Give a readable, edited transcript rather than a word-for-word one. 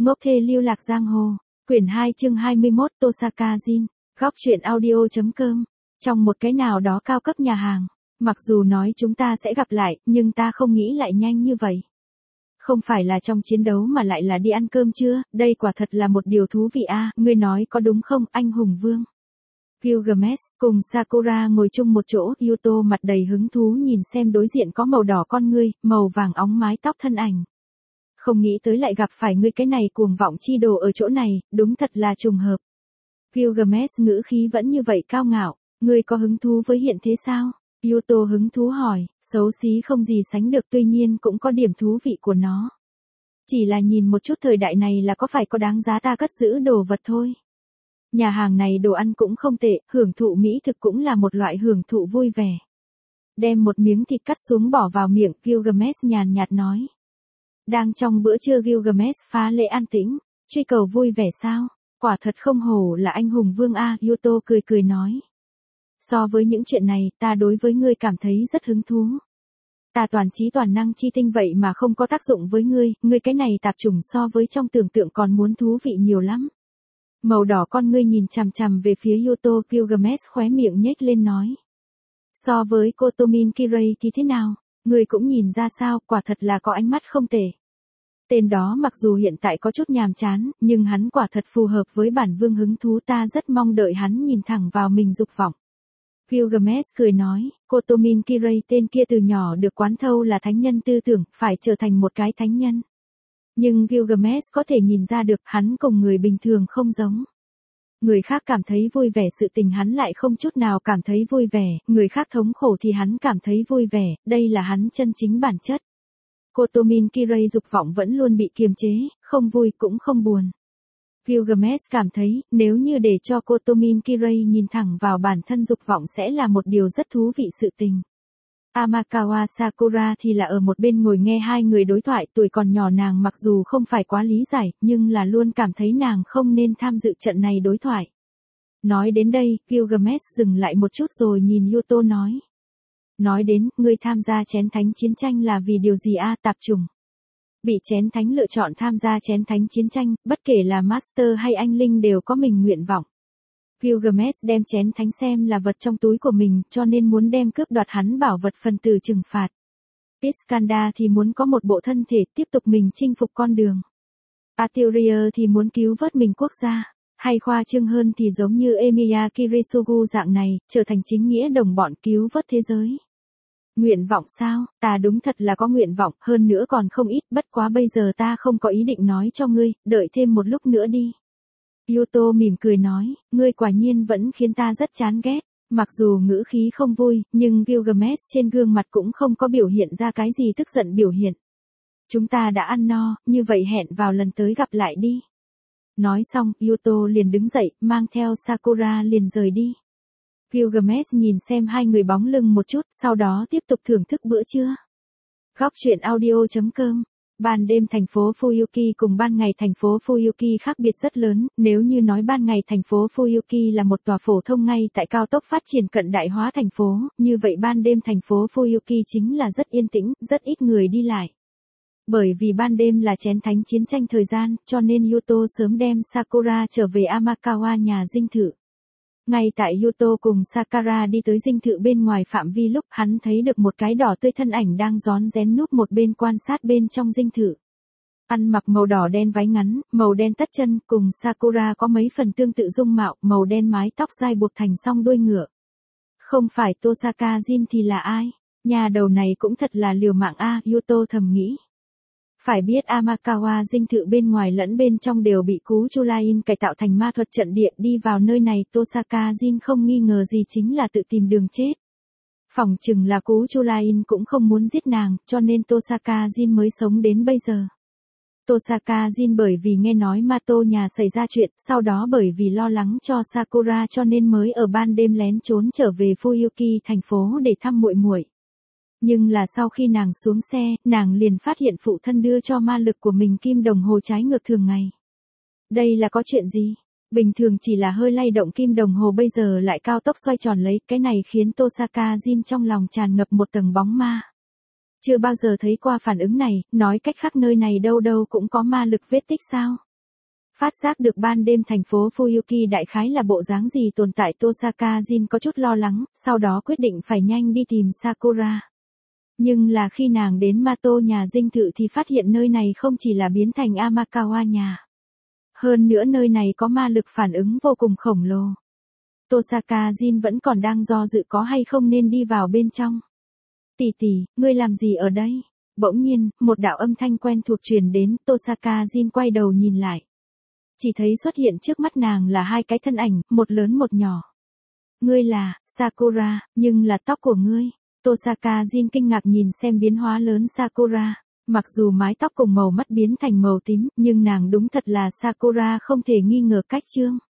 Ngốc thê lưu lạc giang hồ. Quyển 2 chương 21 Tosaka Jin. Góc truyện audio.com. Trong một cái nào đó cao cấp nhà hàng. Mặc dù nói chúng ta sẽ gặp lại, nhưng ta không nghĩ lại nhanh như vậy. Không phải là trong chiến đấu mà lại là đi ăn cơm chưa, đây quả thật là một điều thú vị a, ngươi nói có đúng không, anh hùng vương. Gilgamesh cùng Sakura ngồi chung một chỗ, Yuto mặt đầy hứng thú nhìn xem đối diện có màu đỏ con ngươi, màu vàng óng mái tóc thân ảnh. Không nghĩ tới lại gặp phải ngươi cái này cuồng vọng chi đồ ở chỗ này, đúng thật là trùng hợp. Gilgamesh ngữ khí vẫn như vậy cao ngạo, ngươi có hứng thú với hiện thế sao? Yuto hứng thú hỏi, xấu xí không gì sánh được tuy nhiên cũng có điểm thú vị của nó. Chỉ là nhìn một chút thời đại này là có phải có đáng giá ta cất giữ đồ vật thôi. Nhà hàng này đồ ăn cũng không tệ, hưởng thụ mỹ thực cũng là một loại hưởng thụ vui vẻ. Đem một miếng thịt cắt xuống bỏ vào miệng, Gilgamesh nhàn nhạt nói. Đang trong bữa trưa Gilgamesh phá lệ an tĩnh, truy cầu vui vẻ sao, quả thật không hổ là anh hùng vương a, Yuto cười cười nói. So với những chuyện này, ta đối với ngươi cảm thấy rất hứng thú. Ta toàn trí toàn năng chi tinh vậy mà không có tác dụng với ngươi cái này tạp chủng so với trong tưởng tượng còn muốn thú vị nhiều lắm. Màu đỏ con ngươi nhìn chằm chằm về phía Yuto, Gilgamesh khóe miệng nhếch lên nói. So với Kotomin Kirei thì thế nào, ngươi cũng nhìn ra sao, quả thật là có ánh mắt không tệ. Tên đó mặc dù hiện tại có chút nhàm chán, nhưng hắn quả thật phù hợp với bản vương hứng thú, ta rất mong đợi hắn nhìn thẳng vào mình dục vọng. Gilgamesh cười nói, Kotomin Kirei tên kia từ nhỏ được quán thâu là thánh nhân tư tưởng, phải trở thành một cái thánh nhân. Nhưng Gilgamesh có thể nhìn ra được hắn cùng người bình thường không giống. Người khác cảm thấy vui vẻ sự tình hắn lại không chút nào cảm thấy vui vẻ, người khác thống khổ thì hắn cảm thấy vui vẻ, đây là hắn chân chính bản chất. Kotomin Kirei dục vọng vẫn luôn bị kiềm chế, không vui cũng không buồn. Gilgamesh cảm thấy, nếu như để cho Kotomin Kirei nhìn thẳng vào bản thân dục vọng sẽ là một điều rất thú vị sự tình. Amakawa Sakura thì là ở một bên ngồi nghe hai người đối thoại, tuổi còn nhỏ nàng mặc dù không phải quá lý giải, nhưng là luôn cảm thấy nàng không nên tham dự trận này đối thoại. Nói đến đây, Gilgamesh dừng lại một chút rồi nhìn Yuto nói. Nói đến, ngươi tham gia chén thánh chiến tranh là vì điều gì a, tạp chủng? Bị chén thánh lựa chọn tham gia chén thánh chiến tranh, bất kể là Master hay anh Linh đều có mình nguyện vọng. Gilgamesh đem chén thánh xem là vật trong túi của mình, cho nên muốn đem cướp đoạt hắn bảo vật phần tử trừng phạt. Iskandar thì muốn có một bộ thân thể tiếp tục mình chinh phục con đường. Atyria thì muốn cứu vớt mình quốc gia. Hay khoa trương hơn thì giống như Emiya Kirisugu dạng này, trở thành chính nghĩa đồng bọn cứu vớt thế giới. Nguyện vọng sao, ta đúng thật là có nguyện vọng, hơn nữa còn không ít, bất quá bây giờ ta không có ý định nói cho ngươi, đợi thêm một lúc nữa đi. Yuto mỉm cười nói, ngươi quả nhiên vẫn khiến ta rất chán ghét, mặc dù ngữ khí không vui, nhưng Gilgamesh trên gương mặt cũng không có biểu hiện ra cái gì tức giận biểu hiện. Chúng ta đã ăn no, như vậy hẹn vào lần tới gặp lại đi. Nói xong, Yuto liền đứng dậy, mang theo Sakura liền rời đi. Gilgamesh nhìn xem hai người bóng lưng một chút, sau đó tiếp tục thưởng thức bữa trưa. Góc truyện audio.com. Ban đêm thành phố Fuyuki cùng ban ngày thành phố Fuyuki khác biệt rất lớn, nếu như nói ban ngày thành phố Fuyuki là một tòa phổ thông ngay tại cao tốc phát triển cận đại hóa thành phố, như vậy ban đêm thành phố Fuyuki chính là rất yên tĩnh, rất ít người đi lại. Bởi vì ban đêm là chén thánh chiến tranh thời gian, cho nên Yuto sớm đem Sakura trở về Amakawa nhà dinh thự. Ngay tại Yuto cùng Sakura đi tới dinh thự bên ngoài phạm vi lúc hắn thấy được một cái đỏ tươi thân ảnh đang rón rén núp một bên quan sát bên trong dinh thự. Ăn mặc màu đỏ đen váy ngắn, màu đen tất chân, cùng Sakura có mấy phần tương tự dung mạo, màu đen mái tóc dai buộc thành song đuôi ngựa. Không phải Tosaka Jin thì là ai? Nhà đầu này cũng thật là liều mạng a, Yuto thầm nghĩ. Phải biết Amakawa dinh thự bên ngoài lẫn bên trong đều bị Cú Chulain cải tạo thành ma thuật trận địa, đi vào nơi này Tosaka Jin không nghi ngờ gì chính là tự tìm đường chết. Phỏng chừng là Cú Chulain cũng không muốn giết nàng, cho nên Tosaka Jin mới sống đến bây giờ. Tosaka Jin bởi vì nghe nói Mato nhà xảy ra chuyện, sau đó bởi vì lo lắng cho Sakura cho nên mới ở ban đêm lén trốn trở về Fuyuki thành phố để thăm muội muội. Nhưng là sau khi nàng xuống xe, nàng liền phát hiện phụ thân đưa cho ma lực của mình kim đồng hồ trái ngược thường ngày. Đây là có chuyện gì? Bình thường chỉ là hơi lay động kim đồng hồ bây giờ lại cao tốc xoay tròn lấy, cái này khiến Tosaka Jin trong lòng tràn ngập một tầng bóng ma. Chưa bao giờ thấy qua phản ứng này, nói cách khác nơi này đâu đâu cũng có ma lực vết tích sao? Phát giác được ban đêm thành phố Fuyuki đại khái là bộ dáng gì tồn tại, Tosaka Jin có chút lo lắng, sau đó quyết định phải nhanh đi tìm Sakura. Nhưng là khi nàng đến Mato nhà dinh thự thì phát hiện nơi này không chỉ là biến thành Amakawa nhà. Hơn nữa nơi này có ma lực phản ứng vô cùng khổng lồ. Tosaka Jin vẫn còn đang do dự có hay không nên đi vào bên trong. Tỷ tỷ, ngươi làm gì ở đây? Bỗng nhiên, một đạo âm thanh quen thuộc truyền đến, Tosaka Jin quay đầu nhìn lại. Chỉ thấy xuất hiện trước mắt nàng là hai cái thân ảnh, một lớn một nhỏ. Ngươi là, Sakura, nhưng là tóc của ngươi. Tosaka Jin kinh ngạc nhìn xem biến hóa lớn Sakura. Mặc dù mái tóc cùng màu mắt biến thành màu tím, nhưng nàng đúng thật là Sakura không thể nghi ngờ cách chương.